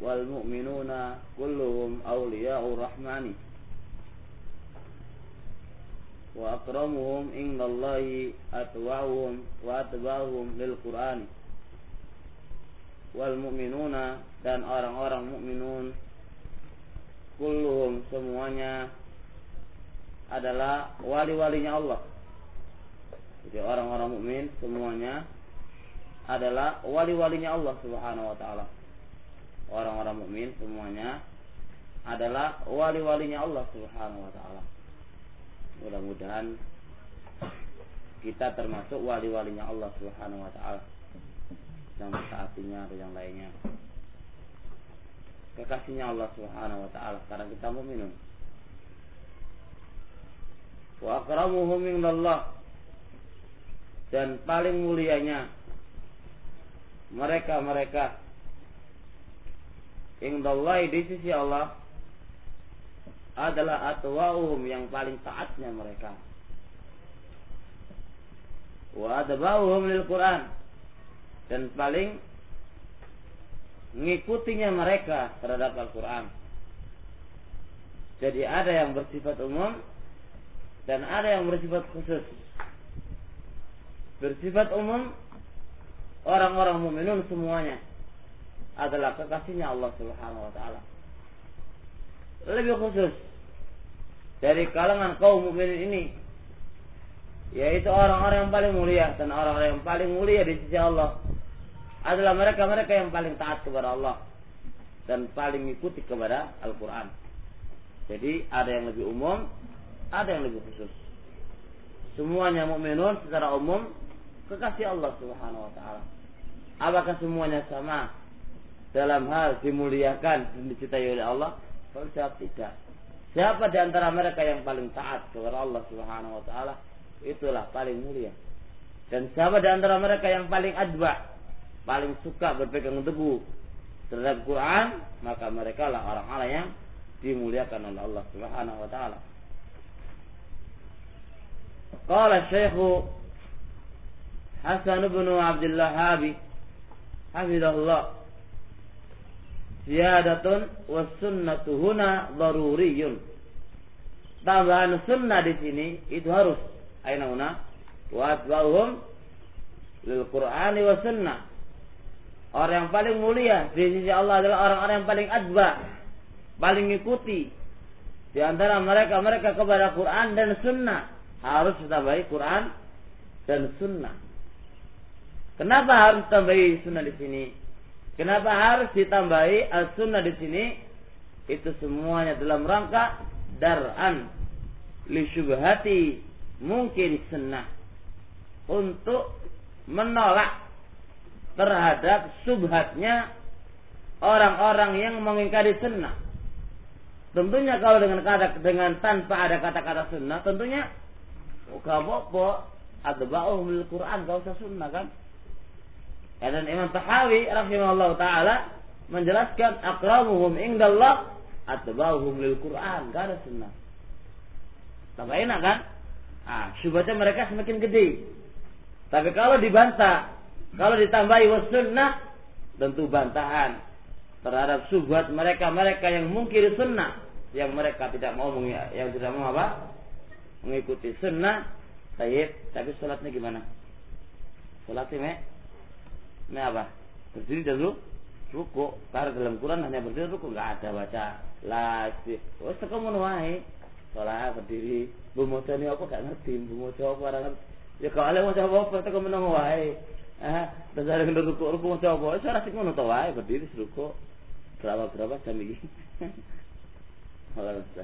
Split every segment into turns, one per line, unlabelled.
wal mu'minuna kulluhum awliya'ur rahmani wa akramuhum indallahi atwa'uhum wa atba'uhum lil Qur'ani. Wal mu'minuna, dan orang-orang mukminun, kulluhum, semuanya, adalah wali-walinya Allah. Jadi orang-orang mukmin semuanya adalah wali-walinya Allah Subhanahu wa taala. Orang-orang mukmin semuanya adalah wali-walinya Allah Subhanahu wa taala. Mudah-mudahan kita termasuk wali-walinya Allah Subhanahu wa taala, yang mentaatinya atau yang lainnya. Kekasihnya Allah Subhanahu wa taala karena kita mukminun. Wa akramuhum indallah, dan paling mulianya mereka-mereka indallahi, di sisi Allah, adalah atwa'uhum, yang paling taatnya mereka, wa adba'uhum lil Qur'an, dan paling mengikutinya mereka terhadap Al-Quran. Jadi ada yang bersifat umum dan ada yang bersifat khusus. Bersifat umum, orang-orang mukminun semuanya adalah kekasihnya Allah Subhanahu wa taala. Lebih khusus dari kalangan kaum mukminin ini, yaitu orang-orang yang paling mulia, dan orang-orang yang paling mulia di sisi Allah adalah mereka-mereka yang paling taat kepada Allah dan paling mengikuti kepada Al-Quran. Jadi ada yang lebih umum, ada yang lebih khusus. Semuanya mukminun secara umum kekasih Allah Subhanahu wa taala. Apakah semuanya sama dalam hal dimuliakan dan dicintai oleh Allah? Kalau jawab tidak. Siapa di antara mereka yang paling taat kepada Allah Subhanahu wa taala, itulah paling mulia. Dan siapa di antara mereka yang paling adba, paling suka berpegang teguh terhadap Quran, maka mereka lah orang-orang yang dimuliakan oleh Allah Subhanahu wa taala. Qala Syekh Hasan bin Abdullah Habi hafizahullah, ziyadatun was sunnatu huna daruriyun. Tambahan sunnah di sini itu harus. Aina huna wa atba'uhum lil Qur'ani wa sunnah. Orang yang paling mulia di sisi Allah adalah orang-orang yang paling adba, paling mengikuti di antara mereka kepada Quran dan sunnah. Harus ditambahi Quran dan sunnah. Kenapa harus tambahi sunnah di sini? Kenapa harus ditambahi as-sunnah di sini? Itu semuanya dalam rangka dar'an li syubhati mungkin sunnah, untuk menolak terhadap subhatnya orang-orang yang mengingkari sunnah. Tentunya kalau dengan tanpa ada kata-kata sunnah, tentunya gak apa-apa, adba'uhum lil Quran, gak usah sunnah kan. Dan Imam Tahawi rahimahullah ta'ala menjelaskan akramuhum indallah atba'uhum lil Quran, gak ada sunnah. Tambah enak kan? Syubhatnya mereka semakin gede. Tapi kalau dibantah, kalau ditambahi was sunnah, tentu bantahan terhadap syubhat mereka yang mungkir sunnah, yang mereka tidak mau apa? Mengikuti sunnah. Tapi salatnya gimana? Salatnya apa? Berdiri dulu ruku. Karena dalam Quran hanya berdiri ruku, enggak ada baca la wis teko ngono wae. Salat berdiri, bumoco ni apa gak ngerti, bumoco apa ora ngerti. Ya kalau ale maca apa teko meneng wae. Terus ada ruku maca apa? Wis ora sik ngono to wae, berdiri ruku. Berapa jam iki? Alhamdulillah.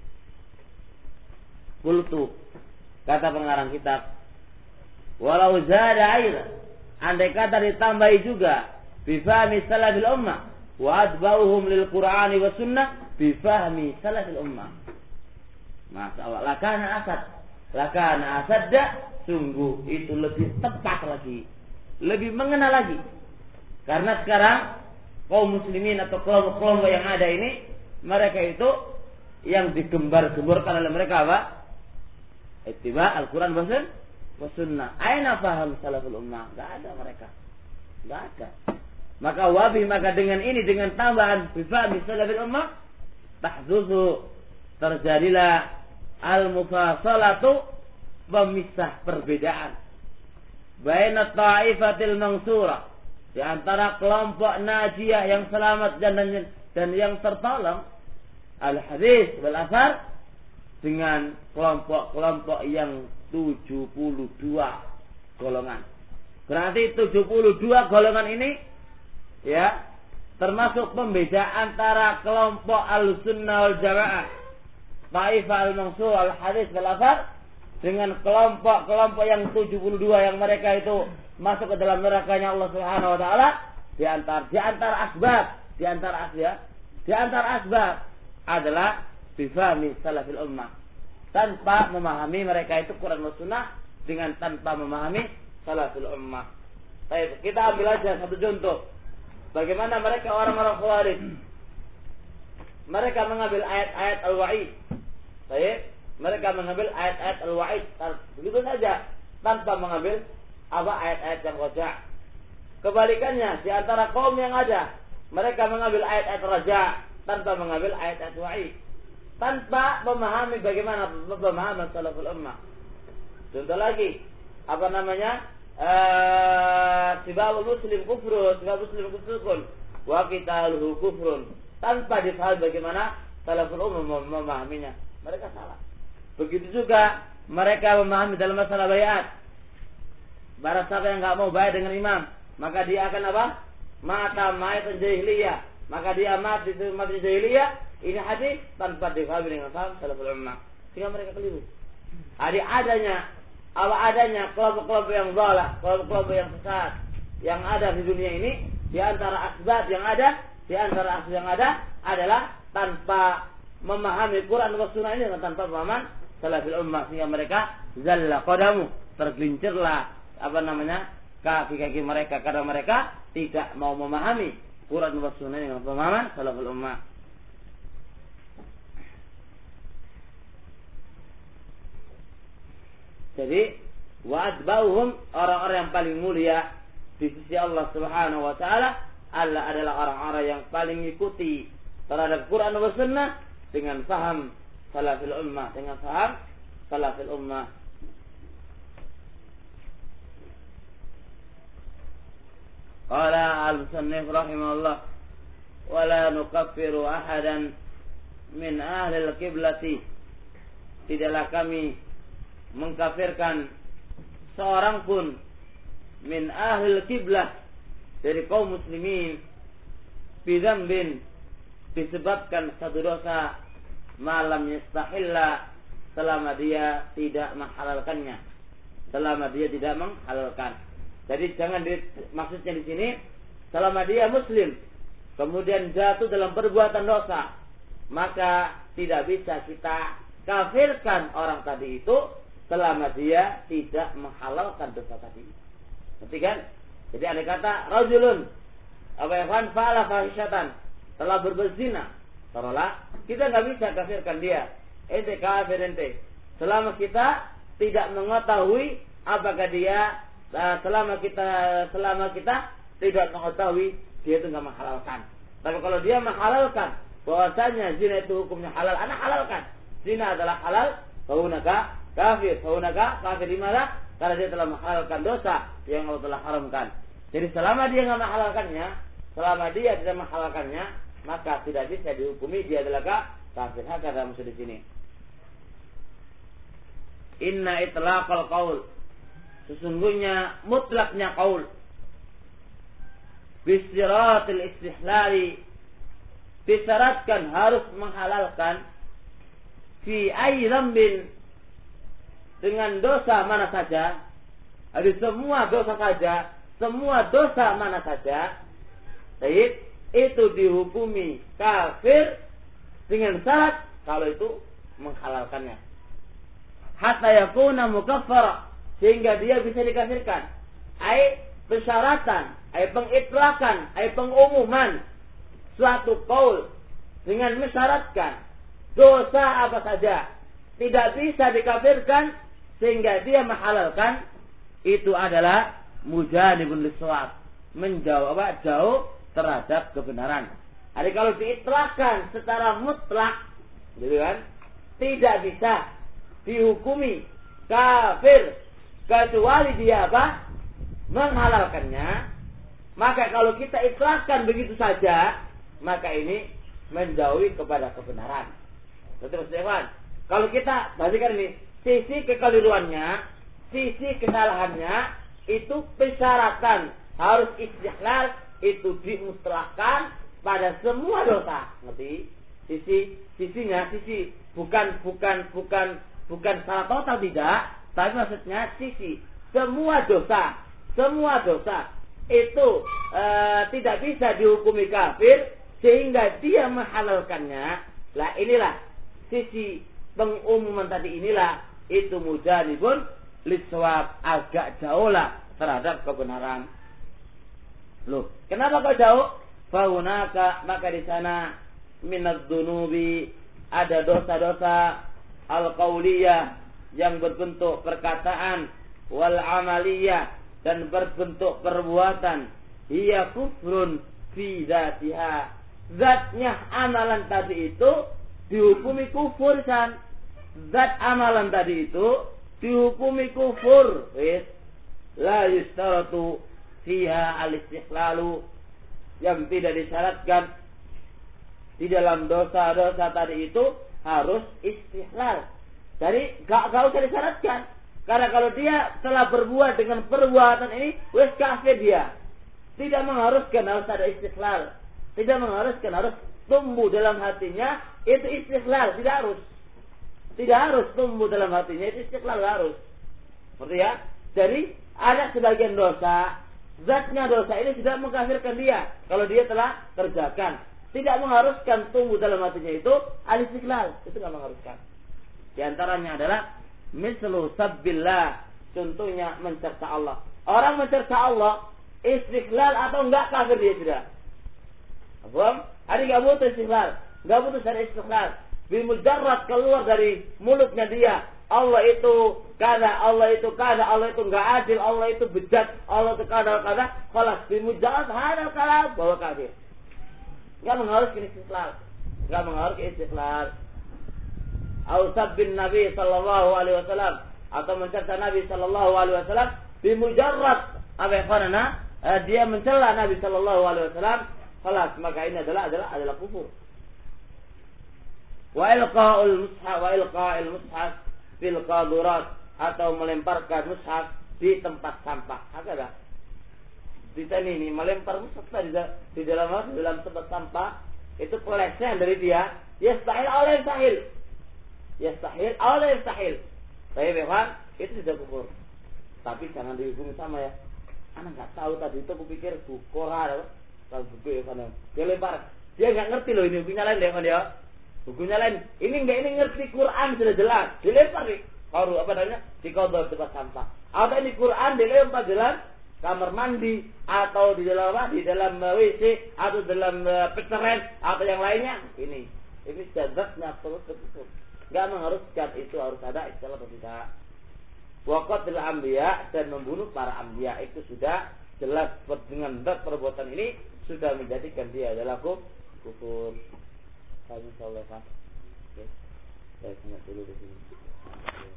Qultu, kata pengarang kitab, walau zada air, andai kata ditambahi juga bifahmi salafil ummah wa adba'uhum lil Qur'ani wa sunnah bifahmi salafil ummah. Masalah lakana asadda, sungguh itu lebih tepat lagi, lebih mengena lagi. Karena sekarang kaum muslimin atau kelompok-kelompok yang ada ini, mereka itu yang digembar-gemborkan oleh mereka apa? Ittiba Al-Quran wa sunnah. Aina faham salaful ummah? Gak ada mereka. Gak ada. Maka maka dengan ini, dengan tambahan bifahmi salafil ummah, tahzuzu, terjadilah al-mufasalatu, memisah perbedaan. Baina ta'ifatil mansura, di antara kelompok najiyah yang selamat dan yang tertolong, al-hadis wal athar, dengan kelompok-kelompok yang 72 golongan. Berarti 72 golongan ini ya termasuk pembeda antara kelompok al-sunnah wal jamaah, ta'ifah al-mansur al-hadis wal athar, dengan kelompok-kelompok yang 72 yang mereka itu masuk ke dalam nerakanya Allah Subhanahu wa taala. Di antara asbab adalah bifahmi salafil ummah, tanpa memahami mereka itu Quran dan Sunnah, dengan tanpa memahami salafil ummah. Baik, kita ambil aja satu contoh. Bagaimana mereka orang-orang Khawarij? Mereka mengambil ayat-ayat al-wa'id. Baik, mereka mengambil ayat-ayat al-wa'id begitu saja, tanpa mengambil ayat-ayat yang raja'. Kebalikannya, di antara kaum yang ada, mereka mengambil ayat-ayat raja' tanpa mengambil ayat-ayat wa'id, tanpa memahami bagaimana pemahaman salaful ummah. Contoh lagi, sibabul muslim kufrun, sibabul muslim kufrun, wa qitaluhu kufrun, tanpa difahami bagaimana salaful ummah memahaminya. Mereka salah. Begitu juga mereka memahami dalam masalah bayat. Barang siapa yang enggak mau bayat dengan imam, maka dia akan apa? Mata mayat jahiliyah. Maka dia mati jahiliyah. Ini hadis tanpa difahami dengan paham salaful ummah. Sehingga mereka keliru. Adanya kelompok-kelompok yang dhalah, kelompok-kelompok yang sesat yang ada di dunia ini, di antara asbab yang ada adalah tanpa memahami Quran dan Sunnah ini, dan tanpa pemahaman salafil ummah, sehingga mereka zalla qadamu, tergelincirlah kaki-kaki mereka, karena mereka tidak mau memahami Quran dan Sunnah dengan pemahaman salafil ummah. Jadi wa'adbauhum, orang-orang yang paling mulia di sisi Allah Subhanahu wa taala adalah orang-orang yang paling mengikuti terhadap Quran dan Sunnah dengan faham salafil ummah, Qala al-musannif rahimahullah, wa la nukaffiru ahadan min ahli al-qiblati, tidaklah kami mengkafirkan seorang pun min ahli al-qiblah, dari kaum muslimin, bidzambin, disebabkan satu dosa, malam yastahilla, selama dia tidak menghalalkannya, Jadi jangan maksudnya di sini selama dia muslim kemudian jatuh dalam perbuatan dosa, maka tidak bisa kita kafirkan orang tadi itu selama dia tidak menghalalkan dosa tadi. Ngerti kan? Jadi ada kata rajulun fa'ala fahisyatan, telah berzina, taruhlah, kita nggak bisa kafirkan dia. Ente kafir ente. Selama kita tidak mengetahui apakah dia, selama kita tidak mengetahui dia itu nggak menghalalkan. Tapi kalau dia menghalalkan bahwasanya zina itu hukumnya halal, anak halalkan. Zina adalah halal, faunaka kafir di mana? Karena dia telah menghalalkan dosa yang Allah telah haramkan. Jadi selama dia nggak menghalalkannya, selama dia tidak menghalalkannya, maka tidak bisa dihukumi dia adalah kafir. Hakada maksud di sini. Inna itlaqal qaul, sesungguhnya mutlaknya qaul, bisiratil istihlali, disyaratkan harus menghalalkan, fi ayyi dzambin, dengan dosa mana saja, ada semua dosa saja, semua dosa mana saja, baik, itu dihukumi kafir dengan syarat kalau itu menghalalkannya. Hatta yakuna mukaffara, sehingga dia bisa dikafirkan. Persyaratan, pengitlakan, pengumuman suatu qaul dengan mensyaratkan dosa apa saja tidak bisa dikafirkan sehingga dia menghalalkan, itu adalah mujanibun lis-shawab, jauh terhadap kebenaran. Jadi kalau diitlakkan secara mutlak, gitu kan, tidak bisa dihukumi kafir kecuali dia apa? Menghalalkannya. Maka kalau kita itlakkan begitu saja, maka ini menjauhi kepada kebenaran. Terus kalau kita perhatikan ini, sisi kekeliruannya, sisi kesalahannya itu persyaratan harus istihlal, itu dimutlakkan pada semua dosa. Ngerti? Sisinya bukan salah total tidak, tapi maksudnya sisi semua dosa itu tidak bisa dihukumi kafir sehingga dia menghalalkannya. Lah inilah sisi pengumuman tadi, inilah itu mujanibun liswab, agak jauh lah terhadap kebenaran. Loh, kenapa kau jauh? Faunaka, maka di sana minadz dzunubi, ada dosa-dosa al-qauliyah yang berbentuk perkataan, wal amaliyah, dan berbentuk perbuatan. Hiya kufrun fi dzatiha, zatnya amalan tadi itu dihukumi kufur kan. Zat amalan tadi itu dihukumi kufur. La yustaratu fiha al-istiqlalu, yang tidak disyaratkan di dalam dosa-dosa tadi itu harus istihlal. Jadi gak usah disyaratkan. Karena kalau dia telah berbuat dengan perbuatan ini, wes kafir dia. Tidak mengharuskan harus ada istihlal. Tidak mengharuskan harus tumbuh dalam hatinya itu istihlal. Tidak harus. Tidak harus tumbuh dalam hatinya itu istihlal, harus. Seperti ya. Jadi ada sebagian dosa, zatnya dosa ini sudah mengkafirkan dia kalau dia telah kerjakan. Tidak mengharuskan tumbuh dalam hatinya itu al-istihlal. Itu tidak mengharuskan. Di antaranya adalah mislu sabbillah, contohnya mencerca Allah. Orang mencerca Allah, istiqlal atau enggak kafir dia sudah. Paham? Ada enggak butuh istiqlal, enggak butuh ada istiqlal. Bimujarrad keluar dari mulutnya dia, Allah itu kada, Allah itu kada, Allah itu enggak adil, Allah itu bejat, Allah itu kada, khalas bimujarrad hadal kalam bahwa kafir. Enggak mengharuskan istiqlal, enggak mengharuskan istiqlal. Au sabbin Nabi sallallahu alaihi wasallam, atau mencerca Nabi sallallahu alaihi wasallam bimujarrad dia mencela Nabi sallallahu alaihi wasallam, khalas maka ini adalah kufur. Wa ilqa'il mushaf fil qadurat, atau melemparkan mushaf di tempat sampah. Ada di sini ini melempar mushaf di dalam tempat sampah, itu pelecehan dari dia. Yastahil oleh sahil. Yastahil oleh yastahil. Tapi memang itu sudah kufur. Tapi jangan dihukumi sama ya. Anak nggak tahu tadi itu, aku pikir buku ada, kalau buku ya kan. Dia lempar. Dia nggak ngerti loh ini bukunya lain deh kan dia. Bukunya lain. Ini ngerti Quran sudah jelas. Dilempar nih. Baru apa namanya? Di kodok tempat sampah. Atau ini Quran dilempar dalam kamar mandi, atau di dalam apa? Di dalam WC, atau dalam peceren, atau yang lainnya. Ini jazatnya terus kufur. Gak mengharuskan itu harus ada istilah atau tidak. Waqatil anbiya, dan membunuh para anbiya, itu sudah jelas dengan perbuatan ini sudah menjadikan dia adalah kufur. Insyaallah. Oke. Saya dulu di sini.